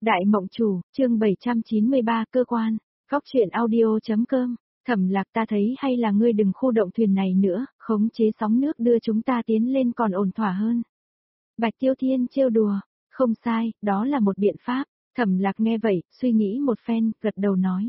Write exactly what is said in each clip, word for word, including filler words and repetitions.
Đại mộng chủ, chương bảy trăm chín mươi ba cơ quan, góc truyện audio.com, Thẩm Lạc ta thấy hay là ngươi đừng khu động thuyền này nữa, khống chế sóng nước đưa chúng ta tiến lên còn ổn thỏa hơn. Bạch Tiêu Thiên trêu đùa, không sai, đó là một biện pháp, Thẩm Lạc nghe vậy, suy nghĩ một phen, gật đầu nói.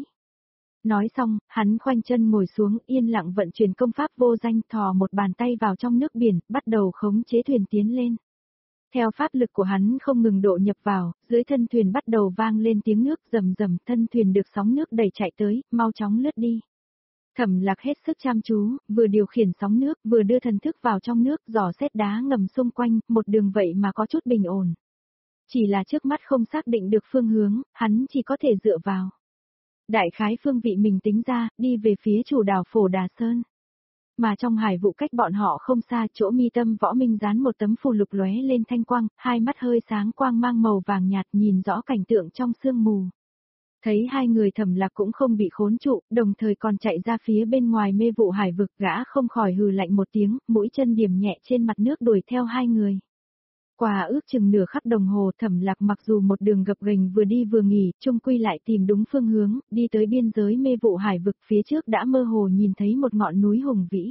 Nói xong, hắn khoanh chân ngồi xuống yên lặng vận chuyển công pháp vô danh thò một bàn tay vào trong nước biển, bắt đầu khống chế thuyền tiến lên. Theo pháp lực của hắn không ngừng độ nhập vào, dưới thân thuyền bắt đầu vang lên tiếng nước rầm rầm, thân thuyền được sóng nước đẩy chạy tới, mau chóng lướt đi. Thẩm Lạc hết sức chăm chú, vừa điều khiển sóng nước, vừa đưa thần thức vào trong nước, dò xét đá ngầm xung quanh, một đường vậy mà có chút bình ổn. Chỉ là trước mắt không xác định được phương hướng, hắn chỉ có thể dựa vào. Đại khái phương vị mình tính ra, đi về phía chủ đảo Phổ Đà Sơn. Mà trong hải vụ cách bọn họ không xa, chỗ mi tâm Võ Minh dán một tấm phù lục lóe lên thanh quang, hai mắt hơi sáng quang mang màu vàng nhạt nhìn rõ cảnh tượng trong sương mù. Thấy hai người Thẩm Lạc cũng không bị khốn trụ, đồng thời còn chạy ra phía bên ngoài mê vụ hải vực, gã không khỏi hừ lạnh một tiếng, mũi chân điểm nhẹ trên mặt nước đuổi theo hai người. Qua ước chừng nửa khắc đồng hồ, Thẩm Lạc mặc dù một đường gập ghềnh vừa đi vừa nghỉ, chung quy lại tìm đúng phương hướng, đi tới biên giới mê vụ hải vực, phía trước đã mơ hồ nhìn thấy một ngọn núi hùng vĩ.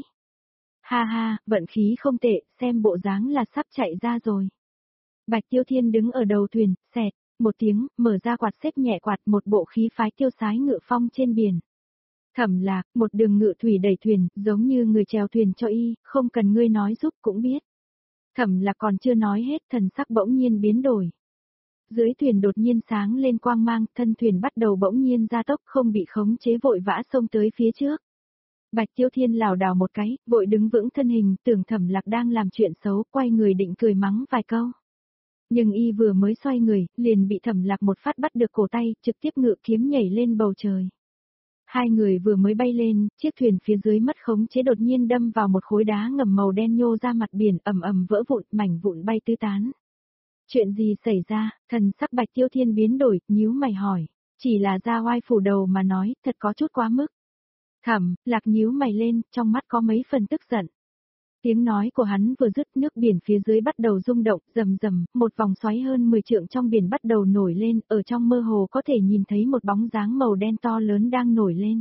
Ha ha, vận khí không tệ, xem bộ dáng là sắp chạy ra rồi. Bạch Tiêu Thiên đứng ở đầu thuyền, xẹt, một tiếng, mở ra quạt xếp nhẹ quạt, một bộ khí phái tiêu sái ngự phong trên biển. Thẩm Lạc, một đường ngự thủy đẩy thuyền, giống như người chèo thuyền cho y, không cần ngươi nói giúp cũng biết. Thẩm Lạc còn chưa nói hết, thần sắc bỗng nhiên biến đổi. Dưới thuyền đột nhiên sáng lên quang mang, thân thuyền bắt đầu bỗng nhiên gia tốc, không bị khống chế vội vã xông tới phía trước. Bạch Tiêu Thiên lảo đảo một cái, vội đứng vững thân hình, tưởng Thẩm Lạc đang làm chuyện xấu, quay người định cười mắng vài câu. Nhưng y vừa mới xoay người, liền bị Thẩm Lạc một phát bắt được cổ tay, trực tiếp ngự kiếm nhảy lên bầu trời. Hai người vừa mới bay lên, chiếc thuyền phía dưới mất khống chế đột nhiên đâm vào một khối đá ngầm màu đen nhô ra mặt biển, ầm ầm vỡ vụn, mảnh vụn bay tứ tán. Chuyện gì xảy ra? Thần sắc Bạch Tiêu Thiên biến đổi, nhíu mày hỏi. Chỉ là ra oai phủ đầu mà nói, thật có chút quá mức. Thẩm Lạc nhíu mày lên, trong mắt có mấy phần tức giận. Tiếng nói của hắn vừa dứt, nước biển phía dưới bắt đầu rung động, rầm rầm, một vòng xoáy hơn mười trượng trong biển bắt đầu nổi lên, ở trong mơ hồ có thể nhìn thấy một bóng dáng màu đen to lớn đang nổi lên.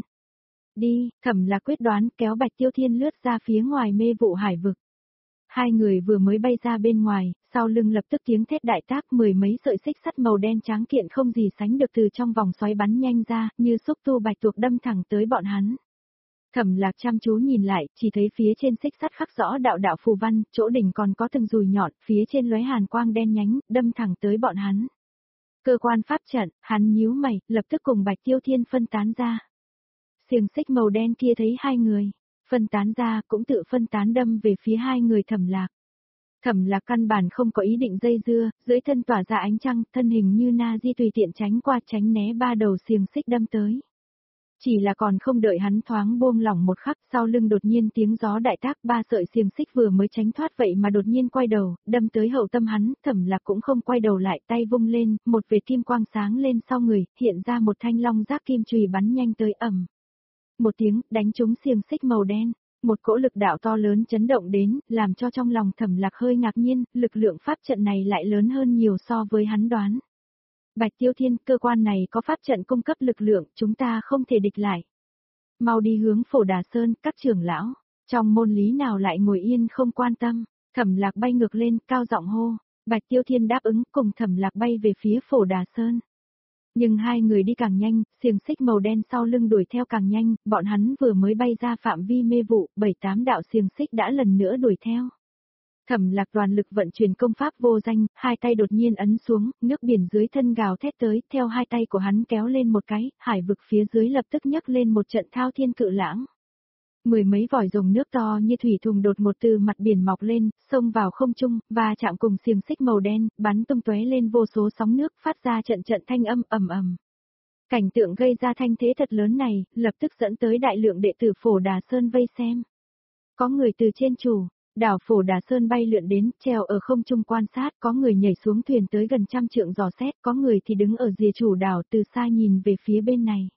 Đi, Thẩm Lạc quyết đoán, kéo Bạch Tiêu Thiên lướt ra phía ngoài mê vụ hải vực. Hai người vừa mới bay ra bên ngoài, sau lưng lập tức tiếng thét đại tác, mười mấy sợi xích sắt màu đen tráng kiện không gì sánh được từ trong vòng xoáy bắn nhanh ra, như xúc tu bạch tuộc đâm thẳng tới bọn hắn. Thẩm Lạc chăm chú nhìn lại, chỉ thấy phía trên xích sắt khắc rõ đạo đạo phù văn, chỗ đỉnh còn có từng dùi nhọn, phía trên lóe hàn quang đen nhánh, đâm thẳng tới bọn hắn. Cơ quan pháp trận, hắn nhíu mày, lập tức cùng Bạch Tiêu Thiên phân tán ra. Xiềng xích màu đen kia thấy hai người, phân tán ra, cũng tự phân tán đâm về phía hai người Thẩm Lạc. Thẩm Lạc căn bản không có ý định dây dưa, dưới thân tỏa ra ánh trăng, thân hình như na di tùy tiện tránh qua tránh né ba đầu xiềng xích đâm tới. Chỉ là còn không đợi hắn thoáng buông lỏng một khắc, sau lưng đột nhiên tiếng gió đại tác, ba sợi xiềng xích vừa mới tránh thoát vậy mà đột nhiên quay đầu, đâm tới hậu tâm hắn, Thẩm Lạc cũng không quay đầu lại, tay vung lên, một vệt kim quang sáng lên sau người, hiện ra một thanh long giác kim chùy bắn nhanh tới ầm. Một tiếng, đánh trúng xiềng xích màu đen, một cỗ lực đạo to lớn chấn động đến, làm cho trong lòng Thẩm Lạc hơi ngạc nhiên, lực lượng pháp trận này lại lớn hơn nhiều so với hắn đoán. Bạch Tiêu Thiên, cơ quan này có pháp trận cung cấp lực lượng, chúng ta không thể địch lại. Mau đi hướng Phổ Đà Sơn, các trưởng lão, trong môn lý nào lại ngồi yên không quan tâm. Thẩm Lạc bay ngược lên, cao giọng hô. Bạch Tiêu Thiên đáp ứng, cùng Thẩm Lạc bay về phía Phổ Đà Sơn. Nhưng hai người đi càng nhanh, xiềng xích màu đen sau lưng đuổi theo càng nhanh, bọn hắn vừa mới bay ra phạm vi mê vụ, bảy tám đạo xiềng xích đã lần nữa đuổi theo. Thẩm Lạc toàn lực vận chuyển công pháp vô danh, hai tay đột nhiên ấn xuống, nước biển dưới thân gào thét tới, theo hai tay của hắn kéo lên một cái, hải vực phía dưới lập tức nhấc lên một trận thao thiên cự lãng. Mười mấy vòi rồng nước to như thủy thùng đột một từ mặt biển mọc lên, xông vào không trung, và chạm cùng xiềng xích màu đen, bắn tung tóe lên vô số sóng nước, phát ra trận trận thanh âm ầm ầm. Cảnh tượng gây ra thanh thế thật lớn này, lập tức dẫn tới đại lượng đệ tử Phổ Đà Sơn vây xem. Có người từ trên chủ đảo Phổ Đà Sơn bay lượn đến, treo ở không trung quan sát, có người nhảy xuống thuyền tới gần trăm trượng dò xét, có người thì đứng ở rìa chủ đảo từ xa nhìn về phía bên này.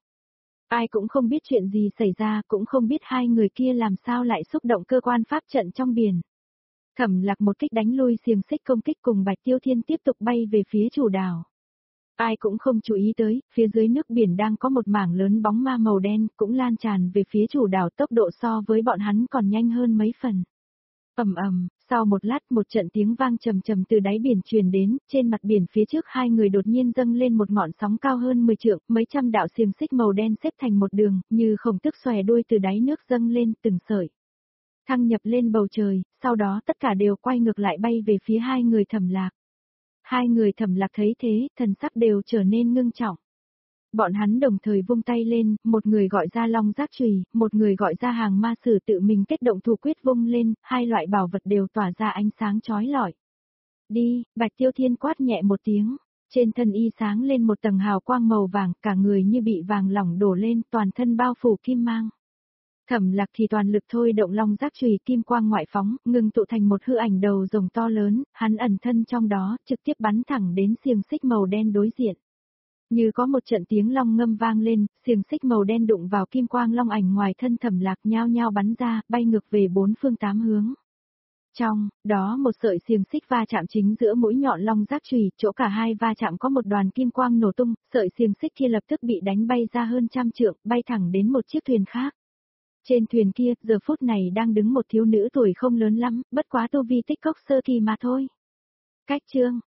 Ai cũng không biết chuyện gì xảy ra, cũng không biết hai người kia làm sao lại xúc động cơ quan pháp trận trong biển. Thẩm Lạc một kích đánh lui xiềng xích công kích cùng Bạch Tiêu Thiên tiếp tục bay về phía chủ đảo. Ai cũng không chú ý tới, phía dưới nước biển đang có một mảng lớn bóng ma màu đen, cũng lan tràn về phía chủ đảo, tốc độ so với bọn hắn còn nhanh hơn mấy phần. Ầm ầm, sau một lát một trận tiếng vang trầm trầm từ đáy biển truyền đến, trên mặt biển phía trước hai người đột nhiên dâng lên một ngọn sóng cao hơn mười trượng, mấy trăm đạo xiềng xích màu đen xếp thành một đường, như khổng tước xòe đuôi từ đáy nước dâng lên từng sợi. Thăng nhập lên bầu trời, sau đó tất cả đều quay ngược lại bay về phía hai người Thẩm Lạc. Hai người Thẩm Lạc thấy thế, thần sắc đều trở nên ngưng trọng. Bọn hắn đồng thời vung tay lên, một người gọi ra long giác chùy, một người gọi ra hàng ma sử tự mình kết động thủ quyết vung lên, hai loại bảo vật đều tỏa ra ánh sáng chói lọi. Đi, Bạch Tiêu Thiên quát nhẹ một tiếng, trên thân y sáng lên một tầng hào quang màu vàng, cả người như bị vàng lỏng đổ lên, toàn thân bao phủ kim mang. Thẩm Lạc thì toàn lực thôi động long giác chùy kim quang ngoại phóng, ngừng tụ thành một hư ảnh đầu rồng to lớn, hắn ẩn thân trong đó, trực tiếp bắn thẳng đến xiềng xích màu đen đối diện. Như có một trận tiếng long ngâm vang lên, xiềng xích màu đen đụng vào kim quang long ảnh ngoài thân Thẩm Lạc nhao nhao bắn ra, bay ngược về bốn phương tám hướng. Trong đó một sợi xiềng xích va chạm chính giữa mũi nhọn long giác chùy, chỗ cả hai va chạm có một đoàn kim quang nổ tung, sợi xiềng xích kia lập tức bị đánh bay ra hơn trăm trượng, bay thẳng đến một chiếc thuyền khác. Trên thuyền kia, giờ phút này đang đứng một thiếu nữ tuổi không lớn lắm, bất quá tu vi tích cốc sơ kỳ mà thôi. Cách chương